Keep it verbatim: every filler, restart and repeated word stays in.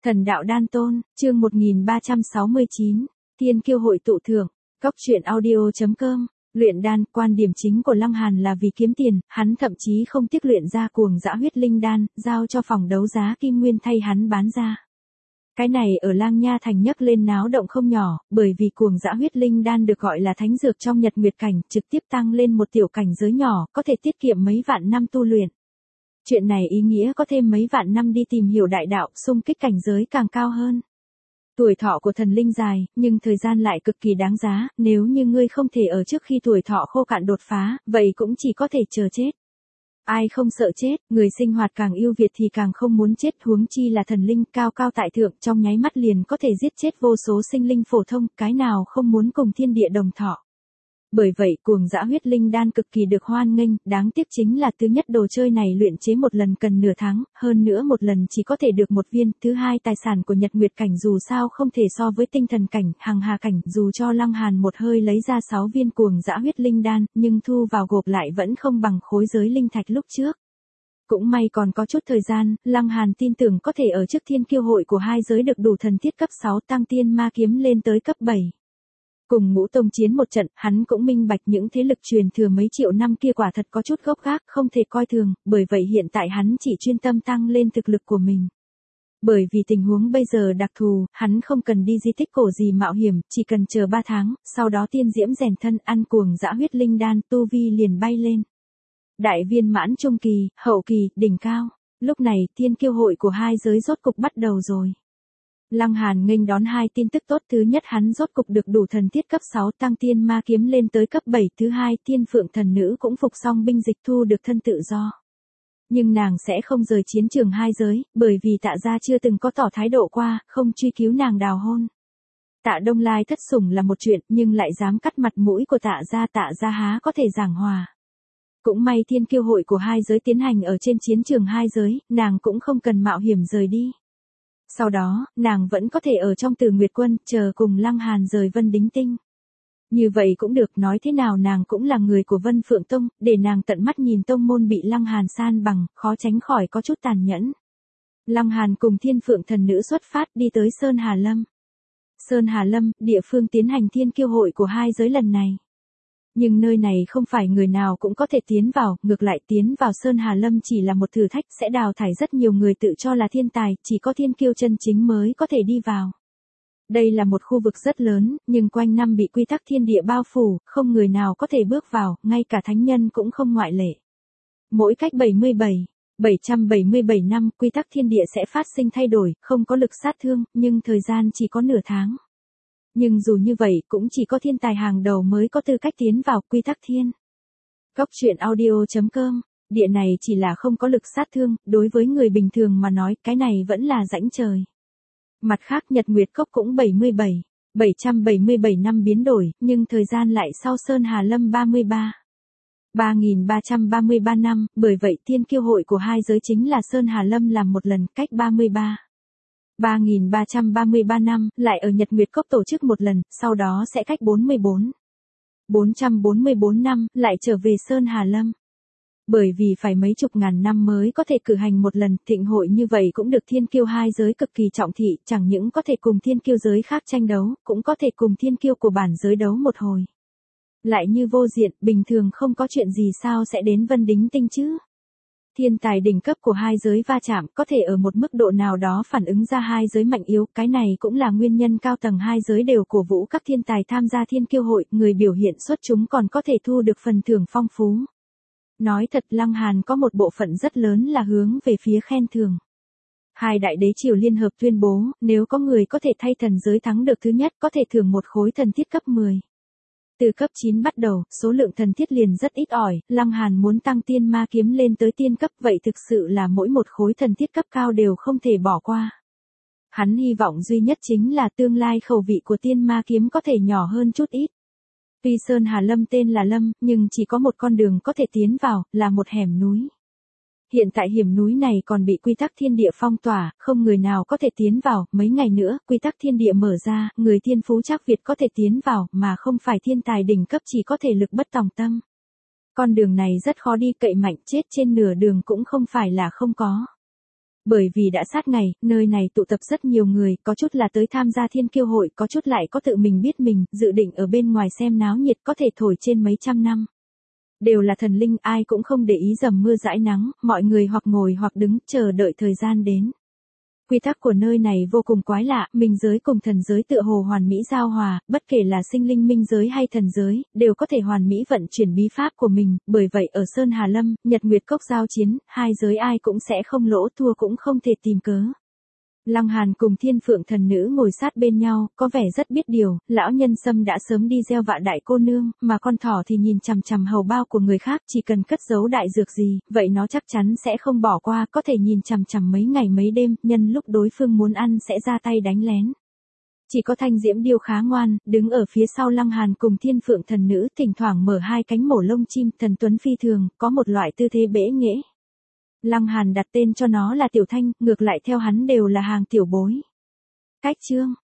Thần đạo đan tôn, chương một nghìn ba trăm sáu mươi chín, Thiên Kiêu hội tụ thưởng, Cóc truyện audio chấm com. Luyện đan, quan điểm chính của Lăng Hàn là vì kiếm tiền, hắn thậm chí không tiếc luyện ra cuồng dã huyết linh đan, giao cho phòng đấu giá Kim Nguyên thay hắn bán ra. Cái này ở Lang Nha thành nhấc lên náo động không nhỏ, bởi vì cuồng dã huyết linh đan được gọi là thánh dược trong Nhật Nguyệt cảnh, trực tiếp tăng lên một tiểu cảnh giới nhỏ, có thể tiết kiệm mấy vạn năm tu luyện. Chuyện này ý nghĩa có thêm mấy vạn năm đi tìm hiểu đại đạo, xung kích cảnh giới càng cao hơn. Tuổi thọ của thần linh dài, nhưng thời gian lại cực kỳ đáng giá, nếu như ngươi không thể ở trước khi tuổi thọ khô cạn đột phá, vậy cũng chỉ có thể chờ chết. Ai không sợ chết, người sinh hoạt càng yêu Việt thì càng không muốn chết, huống chi là thần linh cao cao tại thượng, trong nháy mắt liền có thể giết chết vô số sinh linh phổ thông, cái nào không muốn cùng thiên địa đồng thọ. Bởi vậy cuồng dã huyết linh đan cực kỳ được hoan nghênh, đáng tiếc chính là thứ nhất đồ chơi này luyện chế một lần cần nửa tháng, hơn nữa một lần chỉ có thể được một viên, thứ hai tài sản của Nhật Nguyệt cảnh dù sao không thể so với tinh thần cảnh, hằng hà cảnh, dù cho Lăng Hàn một hơi lấy ra sáu viên cuồng dã huyết linh đan, nhưng thu vào gộp lại vẫn không bằng khối giới linh thạch lúc trước. Cũng may còn có chút thời gian, Lăng Hàn tin tưởng có thể ở trước Thiên Kiêu hội của hai giới được đủ thần thiết cấp sáu tăng tiên ma kiếm lên tới cấp bảy. Cùng Ngũ Tông chiến một trận, hắn cũng minh bạch những thế lực truyền thừa mấy triệu năm kia quả thật có chút gốc gác, không thể coi thường, bởi vậy hiện tại hắn chỉ chuyên tâm tăng lên thực lực của mình. Bởi vì tình huống bây giờ đặc thù, hắn không cần đi di tích cổ gì mạo hiểm, chỉ cần chờ ba tháng, sau đó tiên diễm rèn thân ăn cuồng dã huyết linh đan, tu vi liền bay lên. Đại viên mãn trung kỳ, hậu kỳ, đỉnh cao. Lúc này, Thiên Kiêu hội của hai giới rốt cục bắt đầu rồi. Lăng Hàn nghênh đón hai tin tức tốt, thứ nhất hắn rốt cục được đủ thần thiết cấp sáu tăng tiên ma kiếm lên tới cấp bảy, thứ hai Thiên Phượng thần nữ cũng phục xong binh dịch thu được thân tự do. Nhưng nàng sẽ không rời chiến trường hai giới, bởi vì Tạ gia chưa từng có tỏ thái độ qua, không truy cứu nàng đào hôn. Tạ Đông Lai thất sủng là một chuyện, nhưng lại dám cắt mặt mũi của Tạ gia, Tạ gia há có thể giảng hòa. Cũng may Thiên Kiêu hội của hai giới tiến hành ở trên chiến trường hai giới, nàng cũng không cần mạo hiểm rời đi. Sau đó, nàng vẫn có thể ở trong Từ Nguyệt Quân, chờ cùng Lăng Hàn rời Vân Đính Tinh. Như vậy cũng được, nói thế nào nàng cũng là người của Vân Phượng Tông, để nàng tận mắt nhìn tông môn bị Lăng Hàn san bằng, khó tránh khỏi có chút tàn nhẫn. Lăng Hàn cùng Thiên Phượng thần nữ xuất phát đi tới Sơn Hà Lâm. Sơn Hà Lâm, địa phương tiến hành Thiên Kiêu hội của hai giới lần này. Nhưng nơi này không phải người nào cũng có thể tiến vào, ngược lại tiến vào Sơn Hà Lâm chỉ là một thử thách, sẽ đào thải rất nhiều người tự cho là thiên tài, chỉ có thiên kiêu chân chính mới có thể đi vào. Đây là một khu vực rất lớn, nhưng quanh năm bị quy tắc thiên địa bao phủ, không người nào có thể bước vào, ngay cả thánh nhân cũng không ngoại lệ. Mỗi cách bảy mươi bảy, bảy trăm bảy mươi bảy năm, quy tắc thiên địa sẽ phát sinh thay đổi, không có lực sát thương, nhưng thời gian chỉ có nửa tháng. Nhưng dù như vậy, cũng chỉ có thiên tài hàng đầu mới có tư cách tiến vào quy tắc thiên. Cóc truyện audio chấm com, địa này chỉ là không có lực sát thương, đối với người bình thường mà nói, cái này vẫn là rãnh trời. Mặt khác Nhật Nguyệt Cốc cũng bảy mươi bảy, bảy trăm bảy mươi bảy năm biến đổi, nhưng thời gian lại sau Sơn Hà Lâm ba mươi ba. ba nghìn ba trăm ba mươi ba năm, bởi vậy Thiên Kiêu hội của hai giới chính là Sơn Hà Lâm làm một lần, cách ba mươi ba. ba nghìn ba trăm ba mươi ba năm, lại ở Nhật Nguyệt Cốc tổ chức một lần, sau đó sẽ cách bốn mươi bốn. bốn trăm bốn mươi bốn năm, lại trở về Sơn Hà Lâm. Bởi vì phải mấy chục ngàn năm mới có thể cử hành một lần, thịnh hội như vậy cũng được Thiên Kiêu hai giới cực kỳ trọng thị, chẳng những có thể cùng Thiên Kiêu giới khác tranh đấu, cũng có thể cùng Thiên Kiêu của bản giới đấu một hồi. Lại như vô diện, bình thường không có chuyện gì sao sẽ đến Vân Đính Tinh chứ. Thiên tài đỉnh cấp của hai giới va chạm có thể ở một mức độ nào đó phản ứng ra hai giới mạnh yếu, cái này cũng là nguyên nhân cao tầng hai giới đều cổ vũ các thiên tài tham gia Thiên Kiêu hội, người biểu hiện xuất chúng còn có thể thu được phần thưởng phong phú. Nói thật Lăng Hàn có một bộ phận rất lớn là hướng về phía khen thưởng. Hai đại đế triều liên hợp tuyên bố, nếu có người có thể thay thần giới thắng được thứ nhất có thể thưởng một khối thần thiết cấp mười. Từ cấp chín bắt đầu, số lượng thần thiết liền rất ít ỏi, Lăng Hàn muốn tăng tiên ma kiếm lên tới tiên cấp, vậy thực sự là mỗi một khối thần thiết cấp cao đều không thể bỏ qua. Hắn hy vọng duy nhất chính là tương lai khẩu vị của tiên ma kiếm có thể nhỏ hơn chút ít. Tuy Sơn Hà Lâm tên là Lâm, nhưng chỉ có một con đường có thể tiến vào, là một hẻm núi. Hiện tại hiểm núi này còn bị quy tắc thiên địa phong tỏa, không người nào có thể tiến vào, mấy ngày nữa, quy tắc thiên địa mở ra, người thiên phú chắc Việt có thể tiến vào, mà không phải thiên tài đỉnh cấp chỉ có thể lực bất tòng tâm. Con đường này rất khó đi, cậy mạnh chết trên nửa đường cũng không phải là không có. Bởi vì đã sát ngày, nơi này tụ tập rất nhiều người, có chút là tới tham gia thiên kiêu hội, có chút lại có tự mình biết mình, dự định ở bên ngoài xem náo nhiệt có thể thổi trên mấy trăm năm. Đều là thần linh, ai cũng không để ý dầm mưa dãi nắng, mọi người hoặc ngồi hoặc đứng, chờ đợi thời gian đến. Quy tắc của nơi này vô cùng quái lạ, minh giới cùng thần giới tựa hồ hoàn mỹ giao hòa, bất kể là sinh linh minh giới hay thần giới, đều có thể hoàn mỹ vận chuyển bí pháp của mình, bởi vậy ở Sơn Hà Lâm, Nhật Nguyệt Cốc giao chiến, hai giới ai cũng sẽ không lỗ, thua cũng không thể tìm cớ. Lăng Hàn cùng Thiên Phượng thần nữ ngồi sát bên nhau, có vẻ rất biết điều, lão nhân Sâm đã sớm đi gieo vạ đại cô nương, mà con thỏ thì nhìn chằm chằm hầu bao của người khác, chỉ cần cất giấu đại dược gì, vậy nó chắc chắn sẽ không bỏ qua, có thể nhìn chằm chằm mấy ngày mấy đêm, nhân lúc đối phương muốn ăn sẽ ra tay đánh lén. Chỉ có Thanh Diễm Điêu khá ngoan, đứng ở phía sau Lăng Hàn cùng Thiên Phượng thần nữ, thỉnh thoảng mở hai cánh mổ lông chim, thần tuấn phi thường, có một loại tư thế bẽ nghễ. Lăng Hàn đặt tên cho nó là Tiểu Thanh, ngược lại theo hắn đều là hàng tiểu bối. Cách chương